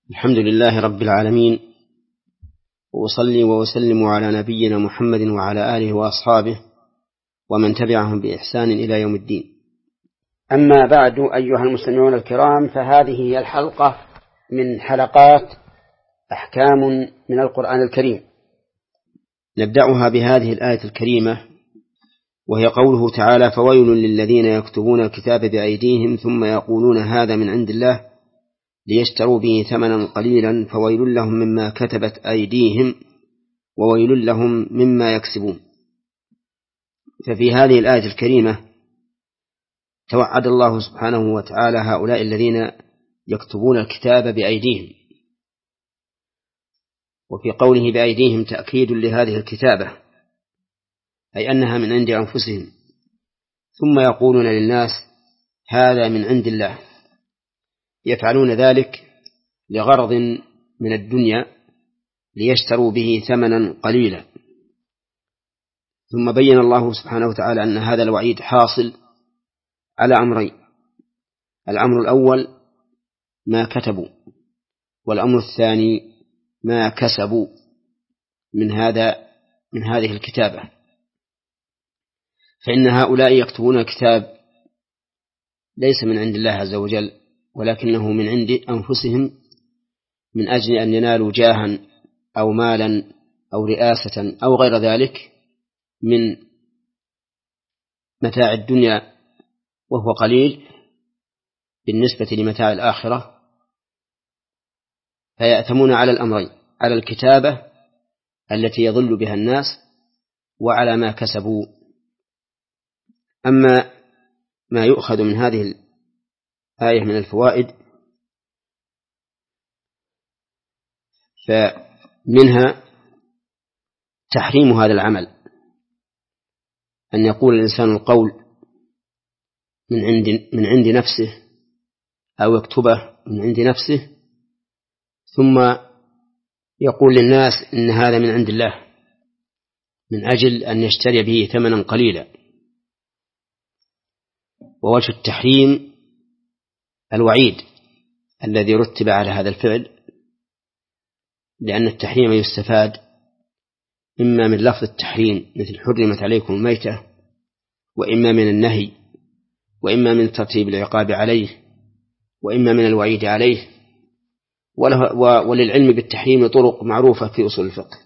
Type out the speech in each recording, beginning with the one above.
الحمد لله رب العالمين، وأصلي وأسلم على نبينا محمد وعلى آله وأصحابه ومن تبعهم بإحسان إلى يوم الدين. أما بعد، أيها المستمعون الكرام، فهذه هي الحلقة من حلقات أحكام من القرآن الكريم. نبدأها بهذه الآية الكريمة، وهي قوله تعالى: فويل للذين يكتبون الكتاب بأيديهم ثم يقولون هذا من عند الله ليشتروا به ثمنا قليلا فويل لهم مما كتبت أيديهم وويل لهم مما يكسبون. ففي هذه الآية الكريمة توعد الله سبحانه وتعالى هؤلاء الذين يكتبون الكتاب بأيديهم، وفي قوله بأيديهم تأكيد لهذه الكتابة، أي أنها من عند أنفسهم، ثم يقولون للناس هذا من عند الله، يفعلون ذلك لغرض من الدنيا ليشتروا به ثمنا قليلا. ثم بين الله سبحانه وتعالى أن هذا الوعيد حاصل على أمرين: الأمر الأول ما كتبوا، والأمر الثاني ما كسبوا من هذه الكتابة. فإن هؤلاء يكتبون الكتاب ليس من عند الله عز وجل، ولكنه من عند أنفسهم، من أجل أن ينالوا جاها أو مالا أو رئاسة أو غير ذلك من متاع الدنيا، وهو قليل بالنسبة لمتاع الآخرة. فيأتمون على الأمرين: على الكتابة التي يضل بها الناس، وعلى ما كسبوا. أما ما يؤخذ من هذه الآية من الفوائد، فمنها تحريم هذا العمل، أن يقول الإنسان القول من عند نفسه أو يكتبه من عند نفسه ثم يقول للناس إن هذا من عند الله من أجل أن يشتري به ثمنا قليلا. ووجه التحريم الوعيد الذي رتب على هذا الفعل، لأن التحريم يستفاد إما من لفظ التحريم مثل حرمت عليكم الميتة، وإما من النهي، وإما من ترتيب العقاب عليه، وإما من الوعيد عليه. وللعلم بالتحريم طرق معروفة في أصول الفقه.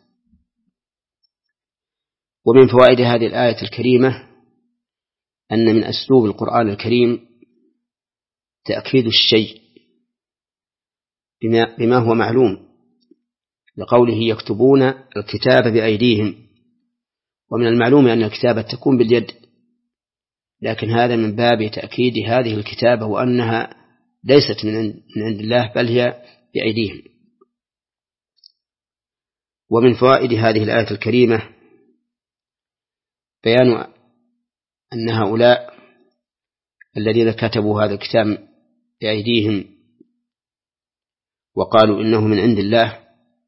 ومن فوائد هذه الآية الكريمة أن من أسلوب القرآن الكريم تأكيد الشيء بما هو معلوم، لقوله يكتبون الكتاب بأيديهم. ومن المعلوم أن الكتابة تكون باليد، لكن هذا من باب تأكيد هذه الكتابة وأنها ليست من عند الله، بل هي بأيديهم. ومن فوائد هذه الآية الكريمة بيان أن هؤلاء الذين كتبوا هذا الكتاب بأيديهم وقالوا إنه من عند الله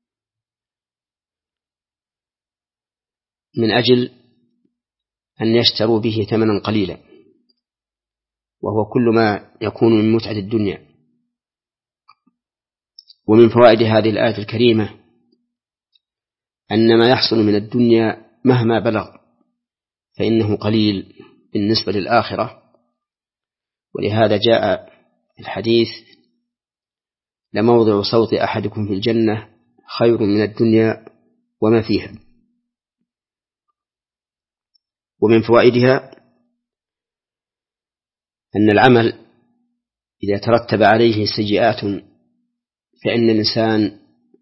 من أجل أن يشتروا به ثمنا قليلا، وهو كل ما يكون من متعة الدنيا. ومن فوائد هذه الآية الكريمة أن ما يحصل من الدنيا مهما بلغ فإنه قليل بالنسبة للآخرة. ولهذا جاء الحديث: لموضع صوت أحدكم في الجنة خير من الدنيا وما فيها. ومن فوائدها أن العمل إذا ترتب عليه سيئات فإن الإنسان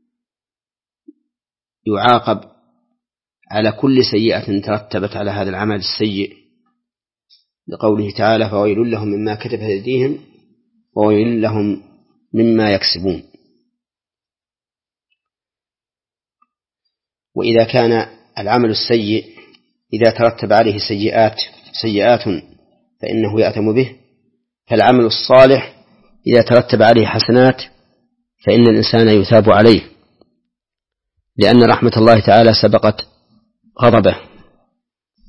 يعاقب على كل سيئة ترتبت على هذا العمل السيء، لقوله تعالى: فويل لهم مما كتبت أيديهم وويل لهم مما يكسبون. وإذا كان العمل السيء إذا ترتب عليه سيئات فإنه يأثم به، فالعمل الصالح إذا ترتب عليه حسنات فإن الإنسان يثاب عليه، لأن رحمة الله تعالى سبقت غضبه.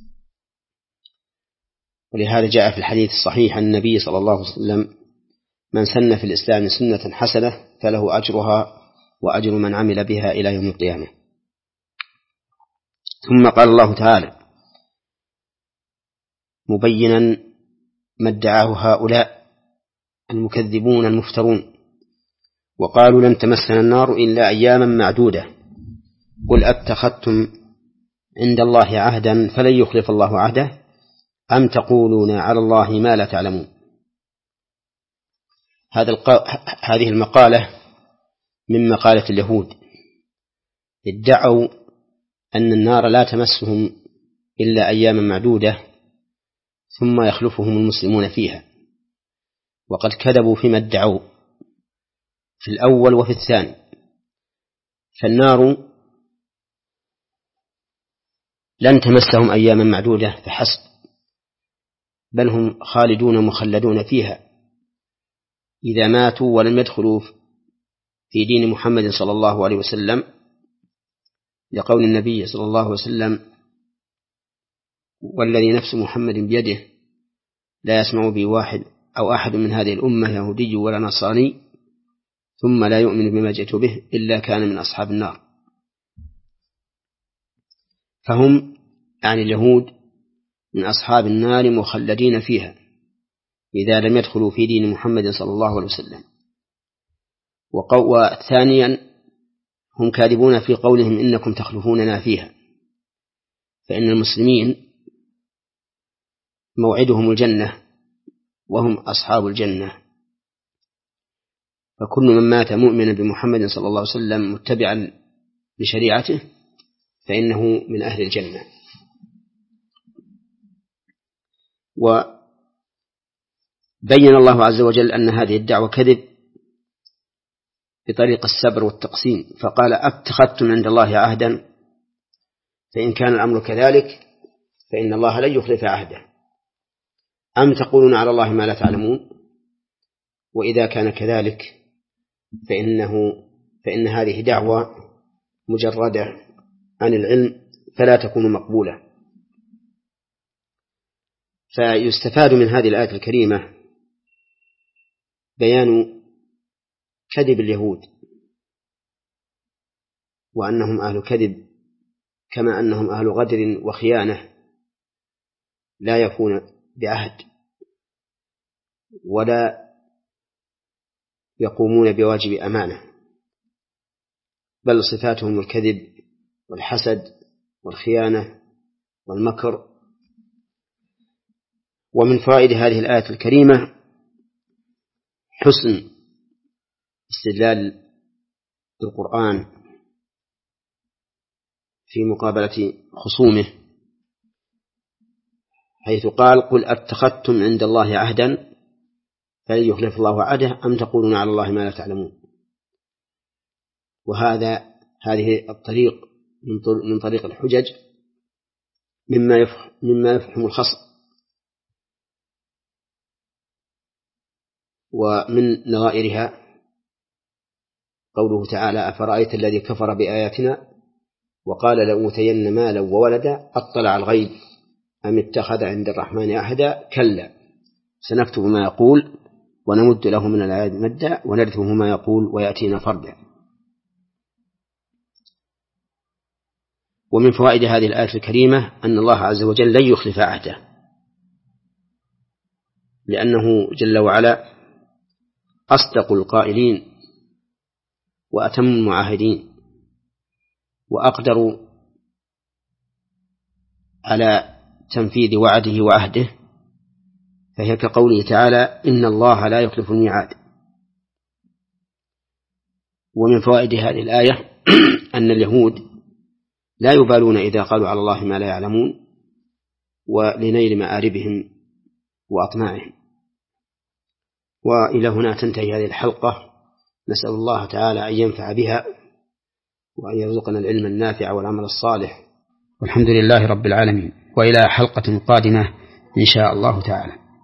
ولهذا جاء في الحديث الصحيح عن النبي صلى الله عليه وسلم من سن في الإسلام سنة حسنة فله أجرها وأجر من عمل بها إلى يوم القيامة. ثم قال الله تعالى مبينا ما ادعاه هؤلاء المكذبون المفترون وقالوا لن تمسنا النار إلا أياما معدودة قل أتخذتم عند الله عهدا فلن يخلف الله عهده أم تقولون على الله ما لا تعلمون. هذه المقالة من مقالة اليهود، ادعوا أن النار لا تمسهم إلا أياما معدودة ثم يخلفهم المسلمون فيها، وقد كذبوا فيما ادعوا في الأول وفي الثاني. فالنار لن تمسهم أياما معدودة فحسب، بل هم خالدون مخلدون فيها إذا ماتوا ولم يدخلوا في دين محمد صلى الله عليه وسلم، لقول النبي صلى الله عليه وسلم والذي نفس محمد بيده لا يسمع بي واحد أو أحد من هذه الأمة يهودي ولا نصراني ثم لا يؤمن بما جئت به إلا كان من أصحاب النار. فهم يعني اليهود من أصحاب النار مخلدين فيها إذا لم يدخلوا في دين محمد صلى الله عليه وسلم. وثانيا هم كاذبون في قولهم إنكم تخلفوننا فيها، فإن المسلمين موعدهم الجنة وهم أصحاب الجنة، فكل من مات مؤمنا بمحمد صلى الله عليه وسلم متبعا لشريعته فإنه من أهل الجنة. وبين الله عز وجل أن هذه الدعوة كذب بطريق السبر والتقسيم، فقال أتخذتم عند الله عهدا، فإن كان الأمر كذلك فإن الله لن يخلف عهده، أم تقولون على الله ما لا تعلمون، وإذا كان كذلك فإن هذه دعوة مجردة عن العلم فلا تكون مقبولة. فيستفاد من هذه الآية الكريمة بيان كذب اليهود وأنهم أهل كذب، كما أنهم أهل غدر وخيانة لا يفون بعهد ولا يقومون بواجب أمانة، بل صفاتهم الكذب والحسد والخيانة والمكر. ومن فوائد هذه الآية الكريمة حسن استدلال القرآن في مقابلة خصومه، حيث قال قل أتخذتم عند الله عهدا فلن يخلف الله عهده أم تقولون على الله ما لا تعلمون. هذه الطريق من طريق الحجج مما يفهم الخصم. ومن نظائرها قوله تعالى أفرأيت الذي كفر بآياتنا وقال لأوتين مالا وولدا أطلع الغيب أم اتخذ عند الرحمن عهدا كلا سنكتب ما يقول ونمد له من العهد مدا ونرثه ما يقول ويأتينا فردا. ومن فوائد هذه الآية الكريمة أن الله عز وجل لن يخلف عهده، لأنه جل وعلا أصدق القائلين وأتم المعاهدين وأقدر على تنفيذ وعده وعهده، فهي كقوله تعالى إن الله لا يخلف الميعاد. ومن فوائد هذه الآية أن اليهود لا يبالون إذا قالوا على الله ما لا يعلمون ولنيل مآربهم وأطماعهم. وإلى هنا تنتهي هذه الحلقة، نسأل الله تعالى أن ينفع بها وأن يرزقنا العلم النافع والعمل الصالح، والحمد لله رب العالمين، وإلى حلقة قادمة إن شاء الله تعالى.